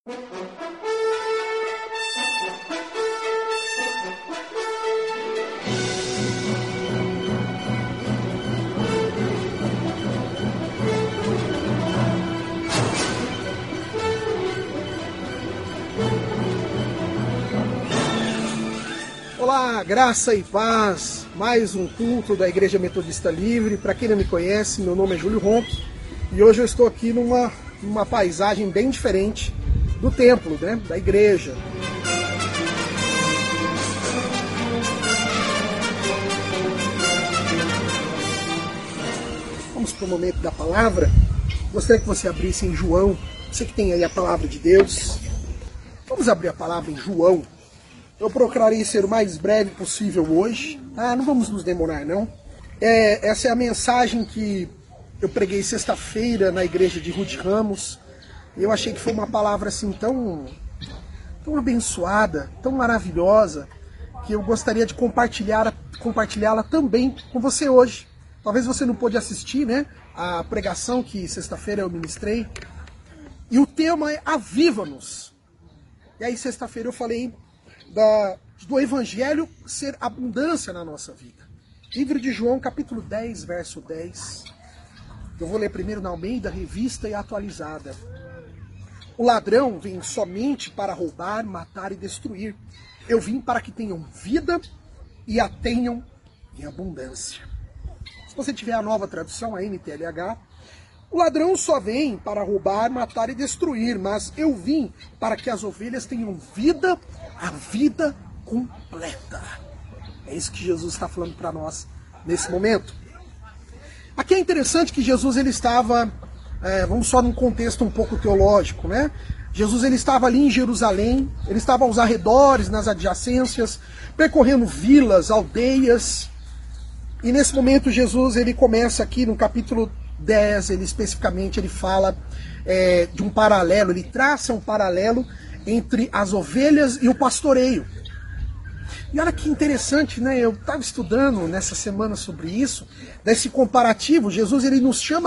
Olá, graça e paz, mais um culto da Igreja Metodista Livre. Para quem não me conhece, meu nome é Júlio Ronco e hoje eu estou aqui numa paisagem bem diferente do templo, né, da igreja. Vamos para o momento da palavra. Gostaria que você abrisse em João, você que tem aí a palavra de Deus. Vamos abrir a palavra em João. Eu procurarei ser o mais breve possível hoje. Não vamos nos demorar, não. Essa é a mensagem que eu preguei sexta-feira na igreja de Ruth Ramos. Eu achei que foi uma palavra assim tão abençoada, tão maravilhosa, que eu gostaria de compartilhá-la também com você hoje. Talvez você não pôde assistir, né, a pregação que sexta-feira eu ministrei. E o tema é Aviva-nos. E aí sexta-feira eu falei do Evangelho ser abundância na nossa vida. Livro de João, capítulo 10, verso 10. Eu vou ler primeiro na Almeida, Revista e Atualizada. O ladrão vem somente para roubar, matar e destruir. Eu vim para que tenham vida e a tenham em abundância. Se você tiver a nova tradução, a NTLH, o ladrão só vem para roubar, matar e destruir, mas eu vim para que as ovelhas tenham vida, a vida completa. É isso que Jesus está falando para nós nesse momento. Aqui é interessante que Jesus ele estava, vamos só num contexto um pouco teológico, né? Jesus ele estava ali em Jerusalém, ele estava aos arredores, nas adjacências, percorrendo vilas, aldeias. E nesse momento Jesus ele começa aqui no capítulo 10, ele fala de um paralelo, ele traça um paralelo entre as ovelhas e o pastoreio. E olha que interessante, né? Eu estava estudando nessa semana sobre isso, desse comparativo. Jesus ele nos chama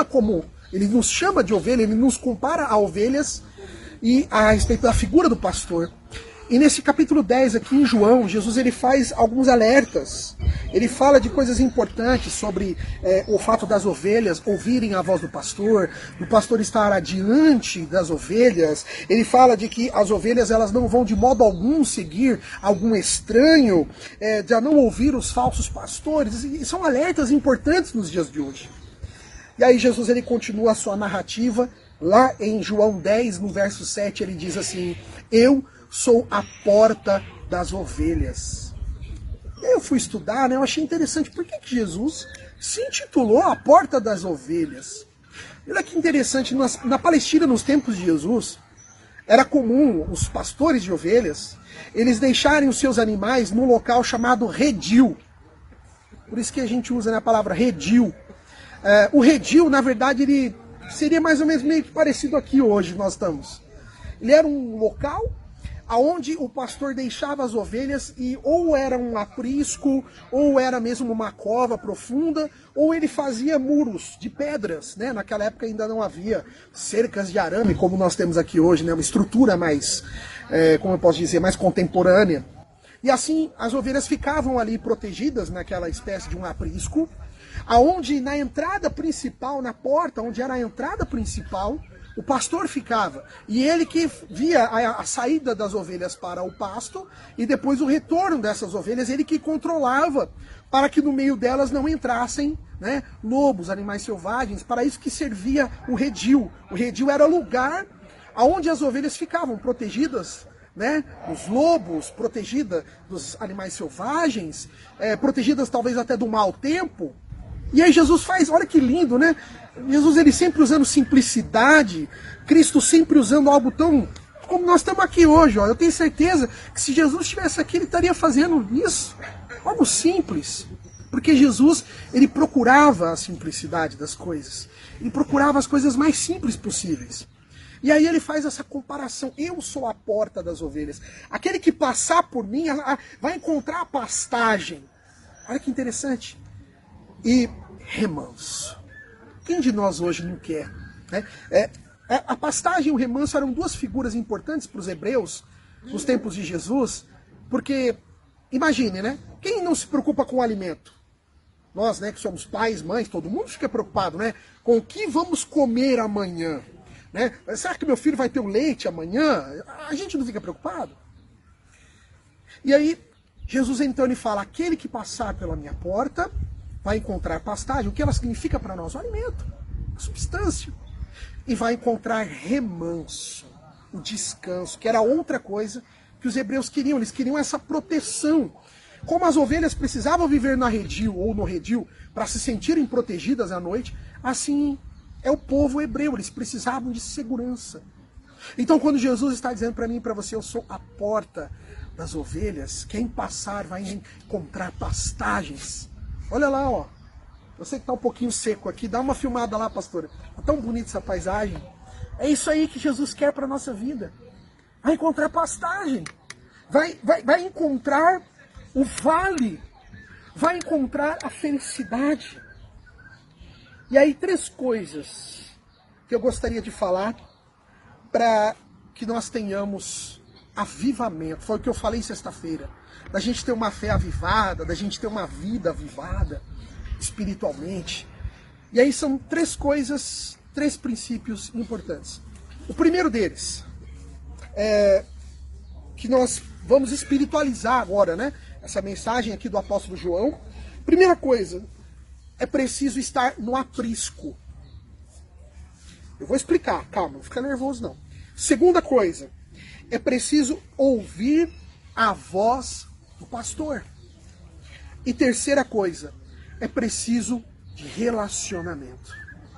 de ovelha, ele nos compara a ovelhas e a respeito da figura do pastor. E nesse capítulo 10 aqui em João, Jesus ele faz alguns alertas. Ele fala de coisas importantes sobre o fato das ovelhas ouvirem a voz do pastor estar adiante das ovelhas. Ele fala de que as ovelhas elas não vão de modo algum seguir algum estranho, de não ouvir os falsos pastores. E são alertas importantes nos dias de hoje. E aí Jesus ele continua a sua narrativa. Lá em João 10, no verso 7, ele diz assim: eu sou a porta das ovelhas. Eu fui estudar, né? Eu achei interessante. Por que Jesus se intitulou a porta das ovelhas? Olha que interessante. Na Palestina, nos tempos de Jesus, era comum os pastores de ovelhas, eles deixarem os seus animais num local chamado redil. Por isso que a gente usa, né, a palavra redil. O redil, na verdade, ele seria mais ou menos meio que parecido aqui hoje nós estamos. Ele era um local aonde o pastor deixava as ovelhas e ou era um aprisco, ou era mesmo uma cova profunda, ou ele fazia muros de pedras, né? Naquela época ainda não havia cercas de arame como nós temos aqui hoje, né? Uma estrutura mais, como eu posso dizer, mais contemporânea. E assim as ovelhas ficavam ali protegidas naquela espécie de um aprisco, aonde na entrada principal, na porta, onde era a entrada principal, o pastor ficava, e ele que via a saída das ovelhas para o pasto, e depois o retorno dessas ovelhas, ele que controlava, para que no meio delas não entrassem, né, lobos, animais selvagens. Para isso que servia o redil. O redil era o lugar onde as ovelhas ficavam protegidas, né, dos lobos, protegidas dos animais selvagens, protegidas talvez até do mau tempo. E aí Jesus faz, olha que lindo, né? Jesus ele sempre usando simplicidade, Cristo sempre usando algo tão como nós estamos aqui hoje. Ó. Eu tenho certeza que se Jesus estivesse aqui, ele estaria fazendo isso, algo simples. Porque Jesus, ele procurava a simplicidade das coisas. Ele procurava as coisas mais simples possíveis. E aí ele faz essa comparação. Eu sou a porta das ovelhas. Aquele que passar por mim vai encontrar a pastagem. Olha que interessante. E remanso. Quem de nós hoje não quer? Né? A pastagem e o remanso eram duas figuras importantes para os hebreus nos tempos de Jesus, porque, imagine, né? Quem não se preocupa com o alimento? Nós, né, que somos pais, mães, todo mundo fica preocupado, né? Com o que vamos comer amanhã, né? Será que meu filho vai ter o leite amanhã? A gente não fica preocupado? E aí, Jesus então ele fala, aquele que passar pela minha porta vai encontrar pastagem. O que ela significa para nós? O alimento, a substância. E vai encontrar remanso, o descanso, que era outra coisa que os hebreus queriam. Eles queriam essa proteção. Como as ovelhas precisavam viver na redil ou no redil para se sentirem protegidas à noite, assim é o povo hebreu, eles precisavam de segurança. Então quando Jesus está dizendo para mim e para você, eu sou a porta das ovelhas, quem passar vai encontrar pastagens. Olha lá, ó. Eu sei que está um pouquinho seco aqui, dá uma filmada lá, pastora. Tá tão bonita essa paisagem. É isso aí que Jesus quer para a nossa vida. Vai encontrar pastagem. Vai encontrar o vale. Vai encontrar a felicidade. E aí, 3 coisas que eu gostaria de falar para que nós tenhamos avivamento. Foi o que eu falei sexta-feira. Da gente ter uma fé avivada, da gente ter uma vida avivada espiritualmente. E aí são 3 coisas, 3 princípios importantes. O primeiro deles é que nós vamos espiritualizar agora, né? Essa mensagem aqui do apóstolo João. Primeira coisa, é preciso estar no aprisco. Eu vou explicar, calma, não fica nervoso não. Segunda coisa, é preciso ouvir a voz do pastor. E terceira coisa, é preciso de relacionamento.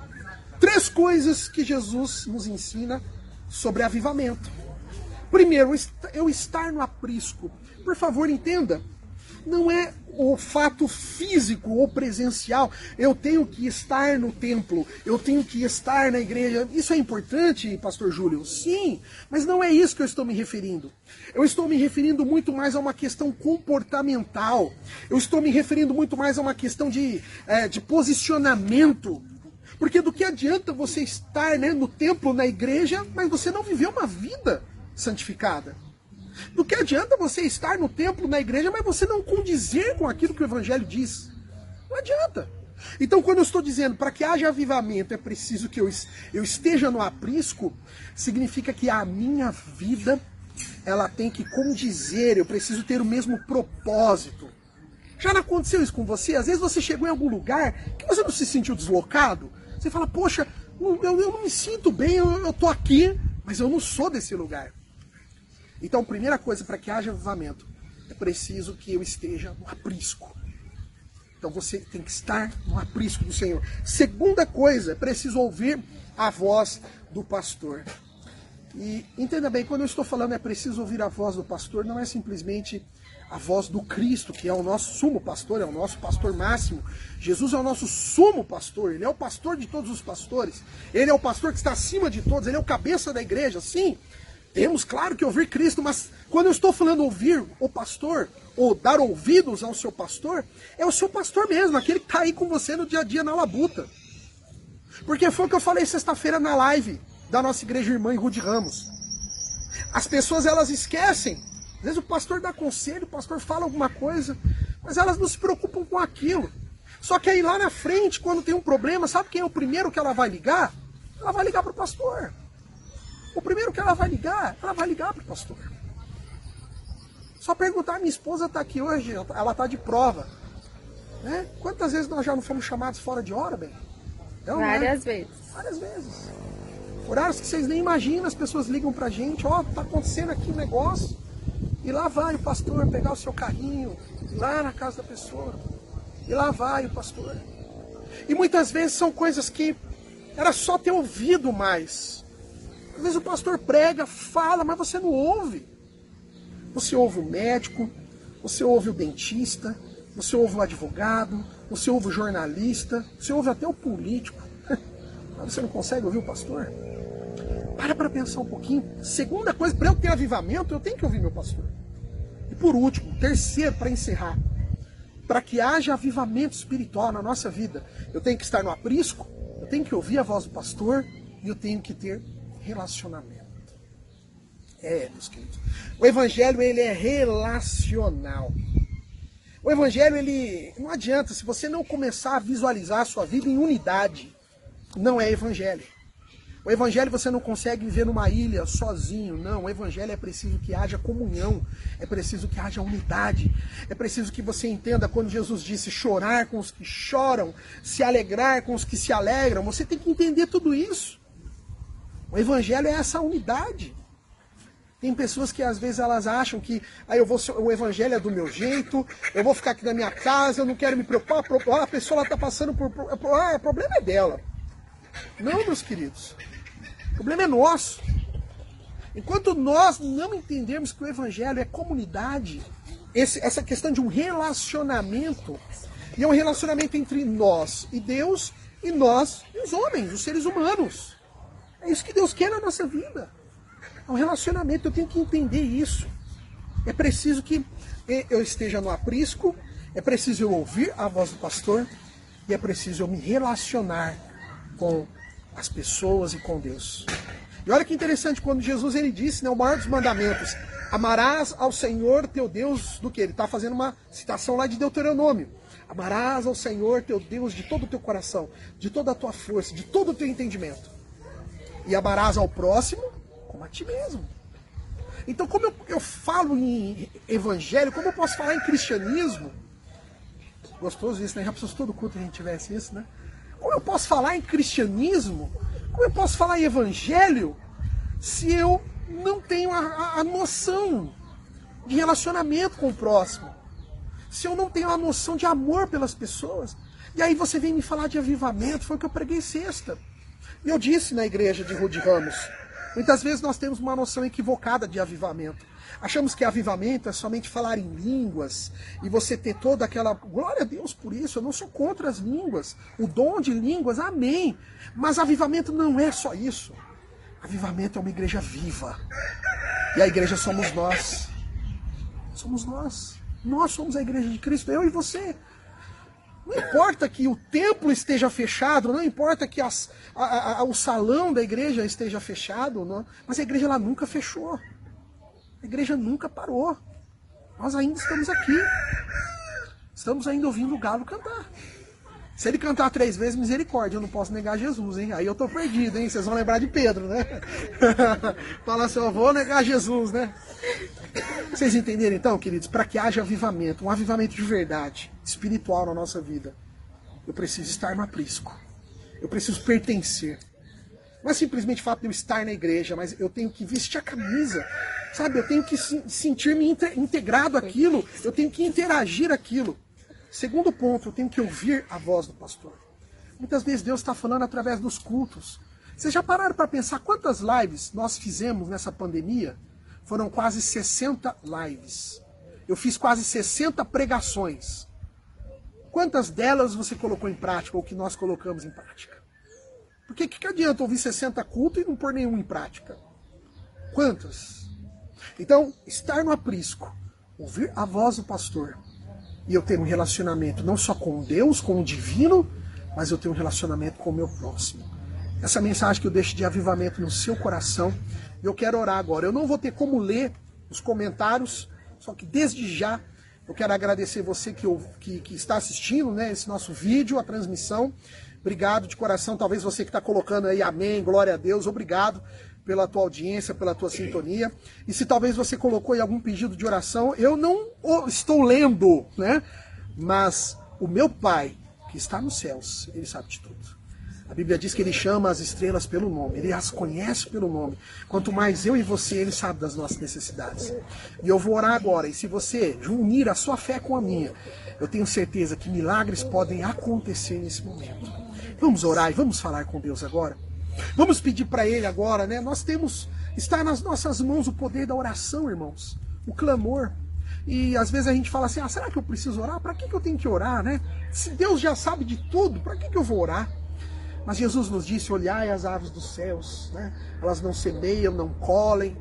3 coisas que Jesus nos ensina sobre avivamento. Primeiro, eu estar no aprisco. Por favor, entenda. Não é o fato físico ou presencial. Eu tenho que estar no templo, eu tenho que estar na igreja. Isso é importante, pastor Júlio? Sim, mas não é isso que eu estou me referindo. Eu estou me referindo muito mais a uma questão comportamental. Eu estou me referindo muito mais a uma questão de posicionamento. Porque do que adianta você estar, né, no templo, na igreja, mas você não viveu uma vida santificada? Do que adianta você estar no templo, na igreja, mas você não condizer com aquilo que o Evangelho diz? Não adianta. Então, quando eu estou dizendo para que haja avivamento é preciso que eu esteja no aprisco, significa que a minha vida ela tem que condizer, eu preciso ter o mesmo propósito. Já não aconteceu isso com você? Às vezes você chegou em algum lugar que você não se sentiu deslocado. Você fala, poxa, eu não me sinto bem, eu estou aqui, mas eu não sou desse lugar. Então, primeira coisa, para que haja avivamento, é preciso que eu esteja no aprisco. Então você tem que estar no aprisco do Senhor. Segunda coisa, é preciso ouvir a voz do pastor. E entenda bem, quando eu estou falando é preciso ouvir a voz do pastor, não é simplesmente a voz do Cristo, que é o nosso sumo pastor, é o nosso pastor máximo. Jesus é o nosso sumo pastor, ele é o pastor de todos os pastores. Ele é o pastor que está acima de todos, ele é o cabeça da igreja, sim. Temos, claro, que ouvir Cristo, mas quando eu estou falando ouvir o pastor, ou dar ouvidos ao seu pastor, é o seu pastor mesmo, aquele que está aí com você no dia a dia na labuta. Porque foi o que eu falei sexta-feira na live da nossa igreja irmã em Rude Ramos. As pessoas, elas esquecem. Às vezes o pastor dá conselho, o pastor fala alguma coisa, mas elas não se preocupam com aquilo. Só que aí lá na frente, quando tem um problema, sabe quem é o primeiro que ela vai ligar? Ela vai ligar para o pastor. O primeiro que ela vai ligar para o pastor. Só perguntar, minha esposa está aqui hoje, ela está de prova. Né? Quantas vezes nós já não fomos chamados fora de hora, bem? Então, Várias vezes. Várias vezes. Horários que vocês nem imaginam, as pessoas ligam pra gente, ó, tá acontecendo aqui um negócio. E lá vai o pastor pegar o seu carrinho, lá na casa da pessoa. E lá vai o pastor. E muitas vezes são coisas que era só ter ouvido mais. Às vezes o pastor prega, fala, mas você não ouve. Você ouve o médico, você ouve o dentista, você ouve o advogado, você ouve o jornalista, você ouve até o político. Mas você não consegue ouvir o pastor? Para pensar um pouquinho. Segunda coisa, para eu ter avivamento, eu tenho que ouvir meu pastor. E por último, terceiro, para encerrar, para que haja avivamento espiritual na nossa vida, eu tenho que estar no aprisco, eu tenho que ouvir a voz do pastor e eu tenho que ter relacionamento. Meus queridos. O evangelho, ele é relacional. O evangelho, ele não adianta, se você não começar a visualizar a sua vida em unidade, não é evangelho. O evangelho você não consegue viver numa ilha sozinho, não. O evangelho é preciso que haja comunhão, é preciso que haja unidade, é preciso que você entenda quando Jesus disse chorar com os que choram, se alegrar com os que se alegram. Você tem que entender tudo isso. O evangelho é essa unidade. Tem pessoas que às vezes elas acham que o evangelho é do meu jeito, eu vou ficar aqui na minha casa, eu não quero me preocupar, a pessoa está passando por... o problema é dela. Não, meus queridos. O problema é nosso. Enquanto nós não entendermos que o evangelho é comunidade, essa questão de um relacionamento, e é um relacionamento entre nós e Deus, e nós e os homens, os seres humanos. É isso que Deus quer na nossa vida. É um relacionamento, eu tenho que entender isso. É preciso que eu esteja no aprisco, é preciso eu ouvir a voz do pastor, e é preciso eu me relacionar com as pessoas e com Deus. E olha que interessante, quando Jesus ele disse, o maior dos mandamentos, amarás ao Senhor teu Deus do que? Ele está fazendo uma citação lá de Deuteronômio. Amarás ao Senhor teu Deus de todo o teu coração, de toda a tua força, de todo o teu entendimento. E amarás ao próximo como a ti mesmo. Então, como eu falo em evangelho, como eu posso falar em cristianismo? Gostoso isso, né? Já precisou todo culto que a gente tivesse isso, né? Como eu posso falar em cristianismo? Como eu posso falar em evangelho se eu não tenho a noção de relacionamento com o próximo? Se eu não tenho a noção de amor pelas pessoas? E aí você vem me falar de avivamento, foi o que eu preguei sexta. E eu disse na igreja de Rude Ramos, muitas vezes nós temos uma noção equivocada de avivamento. Achamos que avivamento é somente falar em línguas e você ter toda aquela... Glória a Deus por isso, eu não sou contra as línguas. O dom de línguas, amém. Mas avivamento não é só isso. Avivamento é uma igreja viva. E a igreja somos nós. Somos nós. Nós somos a igreja de Cristo, eu e você. Não importa que o templo esteja fechado, não importa que o salão da igreja esteja fechado, não, mas a igreja ela nunca fechou. A igreja nunca parou. Nós ainda estamos aqui. Estamos ainda ouvindo o galo cantar. Se ele cantar 3 vezes, misericórdia, eu não posso negar Jesus, hein? Aí eu tô perdido, hein? Vocês vão lembrar de Pedro, né? Fala assim, eu vou negar Jesus, né? Vocês entenderam então, queridos? Para que haja avivamento, um avivamento de verdade, espiritual na nossa vida, eu preciso estar no aprisco. Eu preciso pertencer. Não é simplesmente o fato de eu estar na igreja, mas eu tenho que vestir a camisa, sabe? Eu tenho que sentir-me integrado àquilo, eu tenho que interagir aquilo. Segundo ponto, eu tenho que ouvir a voz do pastor. Muitas vezes Deus está falando através dos cultos. Vocês já pararam para pensar quantas lives nós fizemos nessa pandemia? Foram quase 60 lives. Eu fiz quase 60 pregações. Quantas delas você colocou em prática, ou que nós colocamos em prática? Porque que adianta ouvir 60 cultos e não pôr nenhum em prática? Quantas? Então, estar no aprisco, ouvir a voz do pastor, e eu ter um relacionamento não só com Deus, com o divino, mas eu ter um relacionamento com o meu próximo. Essa mensagem que eu deixo de avivamento no seu coração, eu quero orar agora. Eu não vou ter como ler os comentários, só que desde já eu quero agradecer você que está assistindo, né, esse nosso vídeo, a transmissão. Obrigado de coração, talvez você que está colocando aí amém, glória a Deus, obrigado pela tua audiência, pela tua sintonia. E se talvez você colocou aí algum pedido de oração, eu não estou lendo, né? Mas o meu Pai, que está nos céus, Ele sabe de tudo. A Bíblia diz que Ele chama as estrelas pelo nome, Ele as conhece pelo nome. Quanto mais eu e você, Ele sabe das nossas necessidades. E eu vou orar agora, e se você unir a sua fé com a minha, eu tenho certeza que milagres podem acontecer nesse momento. Vamos orar e vamos falar com Deus agora? Vamos pedir para Ele agora, né? Está nas nossas mãos o poder da oração, irmãos. O clamor. E às vezes a gente fala assim, será que eu preciso orar? Para que eu tenho que orar, né? Se Deus já sabe de tudo, para que eu vou orar? Mas Jesus nos disse, olhai as aves dos céus, né? Elas não semeiam, não colhem,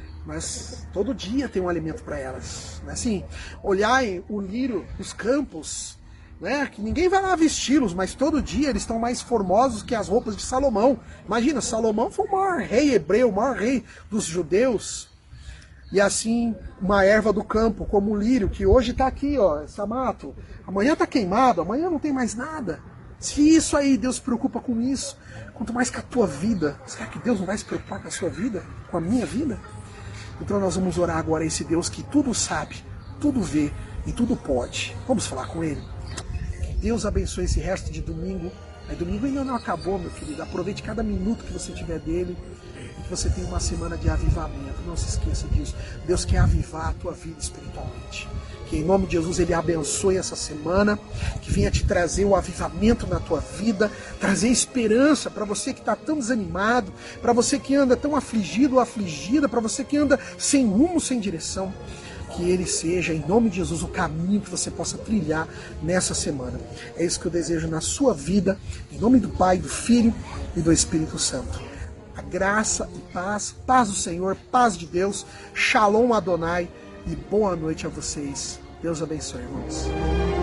mas todo dia tem um alimento para elas. Assim, olhai o lírio dos campos, né? Que ninguém vai lá vesti-los, mas todo dia eles estão mais formosos que as roupas de Salomão. Imagina, Salomão foi o maior rei hebreu, o maior rei dos judeus. E assim, uma erva do campo, como o lírio, que hoje está aqui, ó, essa mato. Amanhã está queimado, amanhã não tem mais nada. Se isso aí, Deus se preocupa com isso, quanto mais com a tua vida, será que Deus não vai se preocupar com a sua vida, com a minha vida? Então nós vamos orar agora a esse Deus que tudo sabe, tudo vê e tudo pode. Vamos falar com Ele? Que Deus abençoe esse resto de domingo. Aí domingo ainda não acabou, meu querido. Aproveite cada minuto que você tiver dele e que você tenha uma semana de avivamento. Não se esqueça disso. Deus quer avivar a tua vida espiritualmente. Que em nome de Jesus Ele abençoe essa semana, que venha te trazer o avivamento na tua vida, trazer esperança para você que está tão desanimado, para você que anda tão afligido ou afligida, para você que anda sem rumo, sem direção. Que Ele seja, em nome de Jesus, o caminho que você possa trilhar nessa semana. É isso que eu desejo na sua vida, em nome do Pai, do Filho e do Espírito Santo. A graça e paz, paz do Senhor, paz de Deus, Shalom Adonai, e boa noite a vocês. Deus abençoe, irmãos.